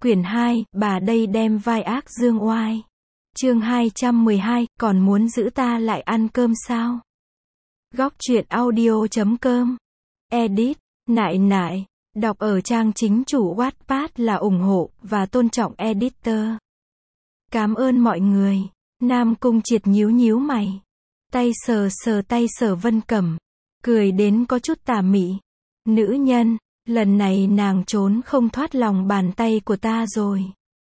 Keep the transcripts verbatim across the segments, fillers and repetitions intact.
Quyển hai, bà đây đem vai ác dương oai. Chương hai trăm mười hai, còn muốn giữ ta lại ăn cơm sao? Góc truyện audio chấm com. Edit, nại nại, đọc ở trang chính chủ Wattpad là ủng hộ và tôn trọng editor. Cảm ơn mọi người. Nam Cung Triệt nhíu nhíu mày. Tay sờ sờ tay Sở Vân Cẩm. Cười đến có chút tà mị. Nữ nhân, lần này nàng trốn không thoát lòng bàn tay của ta rồi.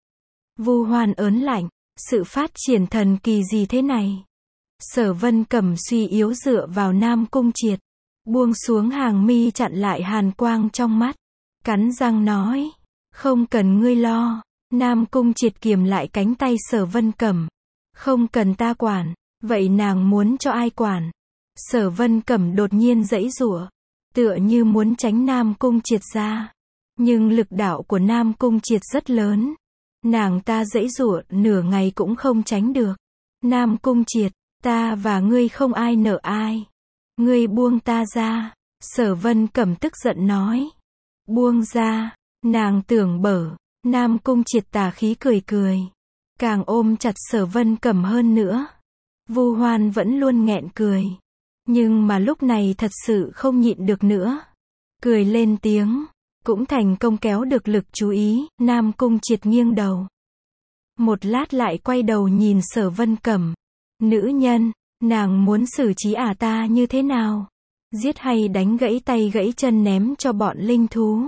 Vu Hoan ớn lạnh. Sự phát triển thần kỳ gì thế này? Sở Vân Cẩm suy yếu dựa vào Nam Cung Triệt. Buông xuống hàng mi chặn lại hàn quang trong mắt. Cắn răng nói. Không cần ngươi lo. Nam Cung Triệt kiềm lại cánh tay Sở Vân Cẩm. Không cần ta quản. Vậy nàng muốn cho ai quản? Sở Vân Cẩm đột nhiên giãy giụa. Tựa như muốn tránh Nam Cung Triệt ra. Nhưng lực đạo của Nam Cung Triệt rất lớn. Nàng ta giãy giụa nửa ngày cũng không tránh được. Nam Cung Triệt, ta và ngươi không ai nợ ai. Ngươi buông ta ra. Sở Vân Cẩm tức giận nói. Buông ra. Nàng tưởng bở. Nam Cung Triệt tà khí cười cười. Càng ôm chặt Sở Vân Cẩm hơn nữa. Vu Hoan vẫn luôn nghẹn cười. Nhưng mà lúc này thật sự không nhịn được nữa. Cười lên tiếng. Cũng thành công kéo được lực chú ý. Nam Cung Triệt nghiêng đầu. Một lát lại quay đầu nhìn Sở Vân Cẩm. Nữ nhân, nàng muốn xử trí ả ta như thế nào? Giết hay đánh gãy tay gãy chân ném cho bọn linh thú?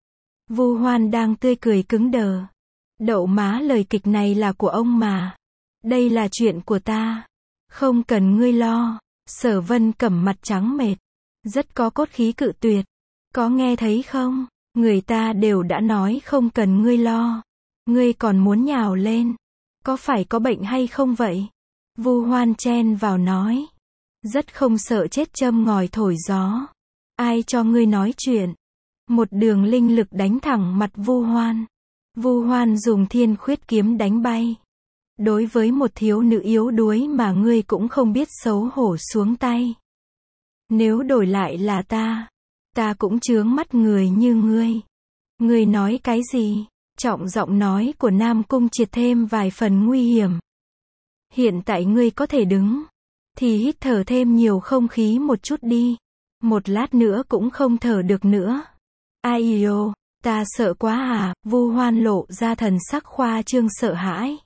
Vu Hoan đang tươi cười cứng đờ. Đậu má, lời kịch này là của ông mà. Đây là chuyện của ta. Không cần ngươi lo. Sở Vân Cẩm mặt trắng mệt. Rất có cốt khí cự tuyệt. Có nghe thấy không? Người ta đều đã nói không cần ngươi lo. Ngươi còn muốn nhào lên. Có phải có bệnh hay không vậy? Vu Hoan chen vào nói. Rất không sợ chết châm ngòi thổi gió. Ai cho ngươi nói chuyện? Một đường linh lực đánh thẳng mặt Vu Hoan. Vu Hoan dùng thiên khuyết kiếm đánh bay. Đối với một thiếu nữ yếu đuối mà ngươi cũng không biết xấu hổ xuống tay. Nếu đổi lại là ta, ta cũng chướng mắt người như ngươi. Ngươi nói cái gì? Trọng giọng nói của Nam Cung Triệt thêm vài phần nguy hiểm. Hiện tại ngươi có thể đứng, thì hít thở thêm nhiều không khí một chút đi. Một lát nữa cũng không thở được nữa. Ai yêu, ta sợ quá à? Vu Hoan lộ ra thần sắc khoa trương sợ hãi.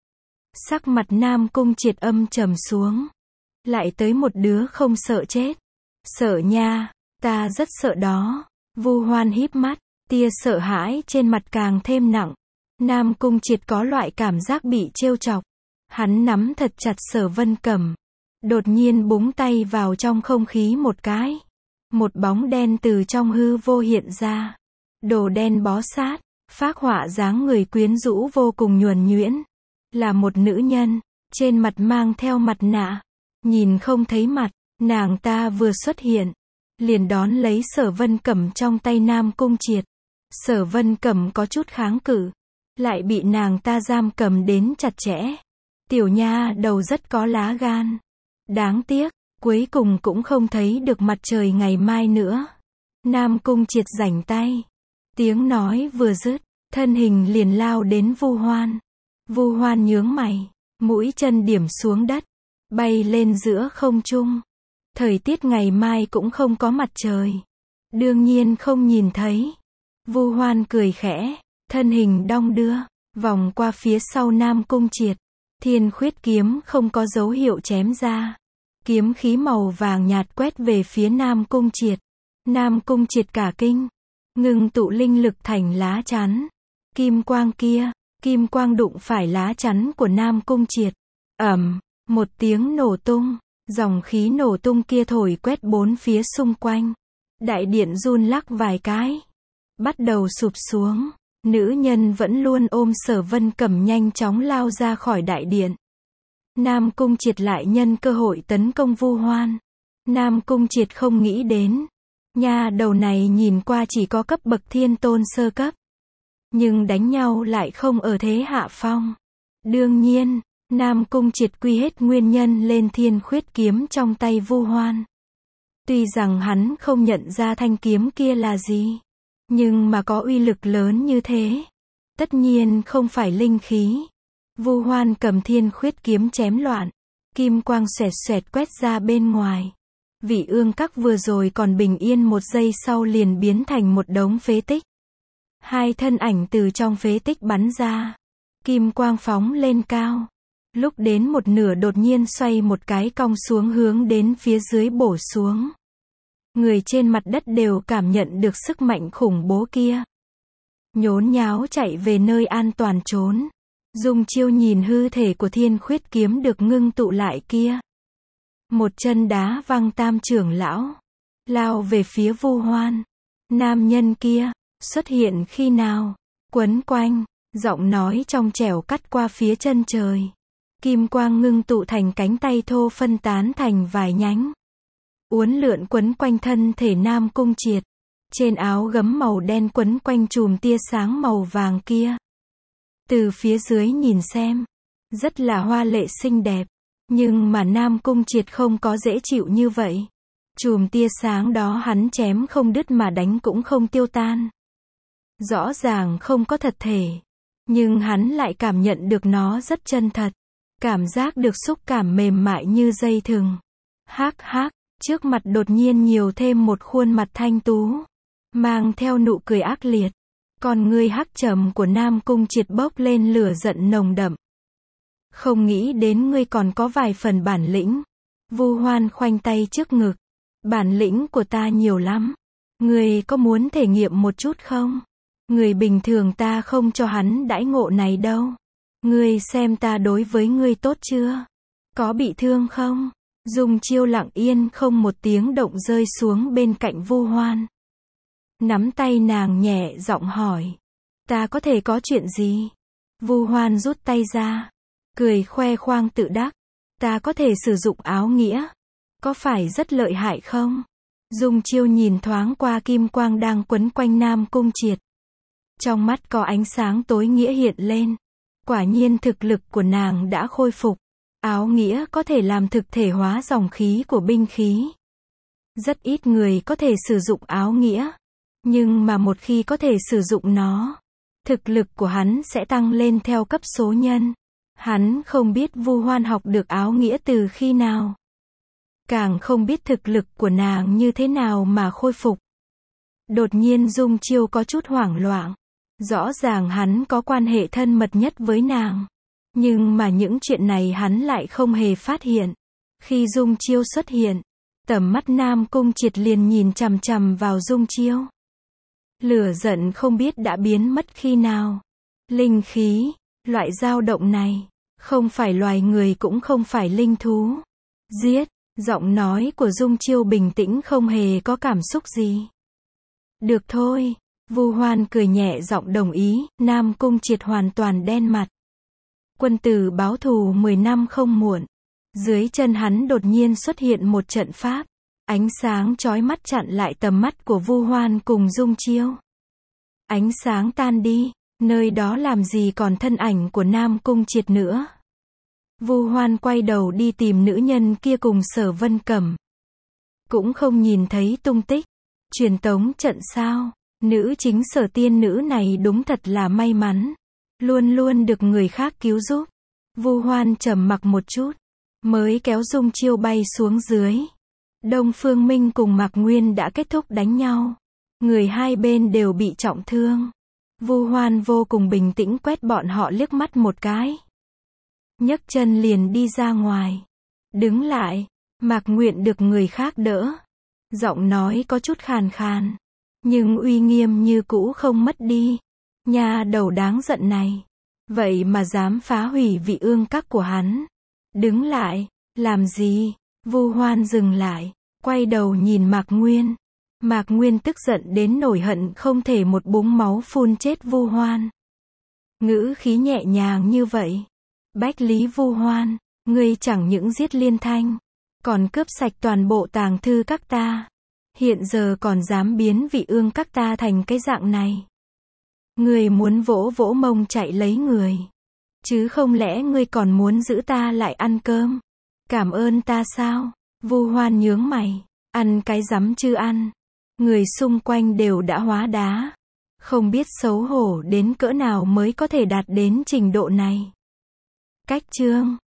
Sắc mặt Nam Cung Triệt âm trầm xuống. Lại tới một đứa không sợ chết. Sợ nha, ta rất sợ đó. Vu Hoan híp mắt, tia sợ hãi trên mặt càng thêm nặng. Nam Cung Triệt có loại cảm giác bị trêu chọc. Hắn nắm thật chặt Sở Vân Cẩm. Đột nhiên búng tay vào trong không khí một cái. Một bóng đen từ trong hư vô hiện ra. Đồ đen bó sát, phác họa dáng người quyến rũ vô cùng nhuần nhuyễn. Là một nữ nhân, trên mặt mang theo mặt nạ. Nhìn không thấy mặt, nàng ta vừa xuất hiện. Liền đón lấy Sở Vân Cẩm trong tay Nam Cung Triệt. Sở Vân Cẩm có chút kháng cự. Lại bị nàng ta giam cầm đến chặt chẽ. Tiểu nha đầu rất có lá gan. Đáng tiếc, cuối cùng cũng không thấy được mặt trời ngày mai nữa. Nam Cung Triệt rảnh tay. Tiếng nói vừa dứt, thân hình liền lao đến Vu Hoan. Vu Hoan nhướng mày, mũi chân điểm xuống đất, bay lên giữa không trung. Thời tiết ngày mai cũng không có mặt trời. Đương nhiên không nhìn thấy. Vu Hoan cười khẽ, thân hình đong đưa, vòng qua phía sau Nam Cung Triệt. Thiên khuyết kiếm không có dấu hiệu chém ra. Kiếm khí màu vàng nhạt quét về phía Nam Cung Triệt. Nam Cung Triệt cả kinh, ngừng tụ linh lực thành lá chắn. Kim quang kia, kim quang đụng phải lá chắn của Nam Cung Triệt. Ầm, một tiếng nổ tung, dòng khí nổ tung kia thổi quét bốn phía xung quanh. Đại điện run lắc vài cái, bắt đầu sụp xuống. Nữ nhân vẫn luôn ôm Sở Vân Cẩm nhanh chóng lao ra khỏi đại điện. Nam Cung Triệt lại nhân cơ hội tấn công Vu Hoan. Nam Cung Triệt không nghĩ đến, nha đầu này nhìn qua chỉ có cấp bậc thiên tôn sơ cấp. Nhưng đánh nhau lại không ở thế hạ phong. Đương nhiên, Nam Cung Triệt quy hết nguyên nhân lên thiên khuyết kiếm trong tay Vu Hoan. Tuy rằng hắn không nhận ra thanh kiếm kia là gì, nhưng mà có uy lực lớn như thế. Tất nhiên không phải linh khí. Vu Hoan cầm thiên khuyết kiếm chém loạn. Kim quang xoẹt xoẹt quét ra bên ngoài. Vị ương các vừa rồi còn bình yên một giây sau liền biến thành một đống phế tích. Hai thân ảnh từ trong phế tích bắn ra. Kim quang phóng lên cao. Lúc đến một nửa đột nhiên xoay một cái cong xuống hướng đến phía dưới bổ xuống. Người trên mặt đất đều cảm nhận được sức mạnh khủng bố kia. Nhốn nháo chạy về nơi an toàn trốn. Dung Chiêu nhìn hư thể của thiên khuyết kiếm được ngưng tụ lại kia. Một chân đá văng tam trưởng lão. Lao về phía Vu Hoan. Nam nhân kia, xuất hiện khi nào? Quấn quanh, giọng nói trong trẻo cắt qua phía chân trời. Kim quang ngưng tụ thành cánh tay thô phân tán thành vài nhánh. Uốn lượn quấn quanh thân thể Nam Cung Triệt. Trên áo gấm màu đen quấn quanh chùm tia sáng màu vàng kia. Từ phía dưới nhìn xem, rất là hoa lệ xinh đẹp. Nhưng mà Nam Cung Triệt không có dễ chịu như vậy. Chùm tia sáng đó hắn chém không đứt mà đánh cũng không tiêu tan. Rõ ràng không có thật thể. Nhưng hắn lại cảm nhận được nó rất chân thật. Cảm giác được xúc cảm mềm mại như dây thừng. Hắc hắc, trước mặt đột nhiên nhiều thêm một khuôn mặt thanh tú. Mang theo nụ cười ác liệt. Còn người hắc trầm của Nam Cung Triệt bốc lên lửa giận nồng đậm. Không nghĩ đến ngươi còn có vài phần bản lĩnh. Vu Hoan khoanh tay trước ngực. Bản lĩnh của ta nhiều lắm. Ngươi có muốn thể nghiệm một chút không? Người bình thường ta không cho hắn đãi ngộ này đâu. Ngươi xem ta đối với ngươi tốt chưa? Có bị thương không? Dung Chiêu lặng yên không một tiếng động rơi xuống bên cạnh Vu Hoan. Nắm tay nàng nhẹ giọng hỏi. Ta có thể có chuyện gì? Vu Hoan rút tay ra. Cười khoe khoang tự đắc. Ta có thể sử dụng áo nghĩa. Có phải rất lợi hại không? Dung Chiêu nhìn thoáng qua kim quang đang quấn quanh Nam Cung Triệt. Trong mắt có ánh sáng tối nghĩa hiện lên. Quả nhiên thực lực của nàng đã khôi phục. Áo nghĩa có thể làm thực thể hóa dòng khí của binh khí. Rất ít người có thể sử dụng áo nghĩa. Nhưng mà một khi có thể sử dụng nó, thực lực của hắn sẽ tăng lên theo cấp số nhân. Hắn không biết Vu Hoan học được áo nghĩa từ khi nào. Càng không biết thực lực của nàng như thế nào mà khôi phục. Đột nhiên Dung Chiêu có chút hoảng loạn. Rõ ràng hắn có quan hệ thân mật nhất với nàng. Nhưng mà những chuyện này hắn lại không hề phát hiện. Khi Dung Chiêu xuất hiện, tầm mắt Nam Cung Triệt liền nhìn chằm chằm vào Dung Chiêu. Lửa giận không biết đã biến mất khi nào. Linh khí, loại dao động này, không phải loài người cũng không phải linh thú. Giết, giọng nói của Dung Chiêu bình tĩnh không hề có cảm xúc gì. Được thôi, Vu Hoan cười nhẹ giọng đồng ý, Nam Cung Triệt hoàn toàn đen mặt. Quân tử báo thù mười năm không muộn. Dưới chân hắn đột nhiên xuất hiện một trận pháp. Ánh sáng chói mắt chặn lại tầm mắt của Vu Hoan cùng Dung Chiêu. Ánh sáng tan đi, nơi đó làm gì còn thân ảnh của Nam Cung Triệt nữa. Vu Hoan quay đầu đi tìm nữ nhân kia cùng Sở Vân Cẩm. Cũng không nhìn thấy tung tích. Truyền tống trận sao? Nữ chính Sở tiên nữ này đúng thật là may mắn. Luôn luôn được người khác cứu giúp. Vu Hoan trầm mặc một chút. Mới kéo Dung Chiêu bay xuống dưới. Đông Phương Minh cùng Mạc Nguyên đã kết thúc đánh nhau. Người hai bên đều bị trọng thương. Vu Hoan vô cùng bình tĩnh quét bọn họ liếc mắt một cái. Nhấc chân liền đi ra ngoài. Đứng lại. Mạc Nguyện được người khác đỡ. Giọng nói có chút khàn khàn. Nhưng uy nghiêm như cũ không mất đi. Nha đầu đáng giận này. Vậy mà dám phá hủy vị ương các của hắn. Đứng lại. Làm gì? Vu Hoan dừng lại. Quay đầu nhìn Mạc Nguyên. Mạc Nguyên tức giận đến nổi hận không thể một búng máu phun chết Vu Hoan. Ngữ khí nhẹ nhàng như vậy. Bách Lý Vu Hoan, ngươi chẳng những giết Liên Thanh, còn cướp sạch toàn bộ tàng thư các ta. Hiện giờ còn dám biến vị ương các ta thành cái dạng này. Ngươi muốn vỗ vỗ mông chạy lấy người. Chứ không lẽ ngươi còn muốn giữ ta lại ăn cơm? Cảm ơn ta sao? Vu Hoan nhướng mày. Ăn cái rắm chứ ăn. Người xung quanh đều đã hóa đá. Không biết xấu hổ đến cỡ nào mới có thể đạt đến trình độ này. Cách chương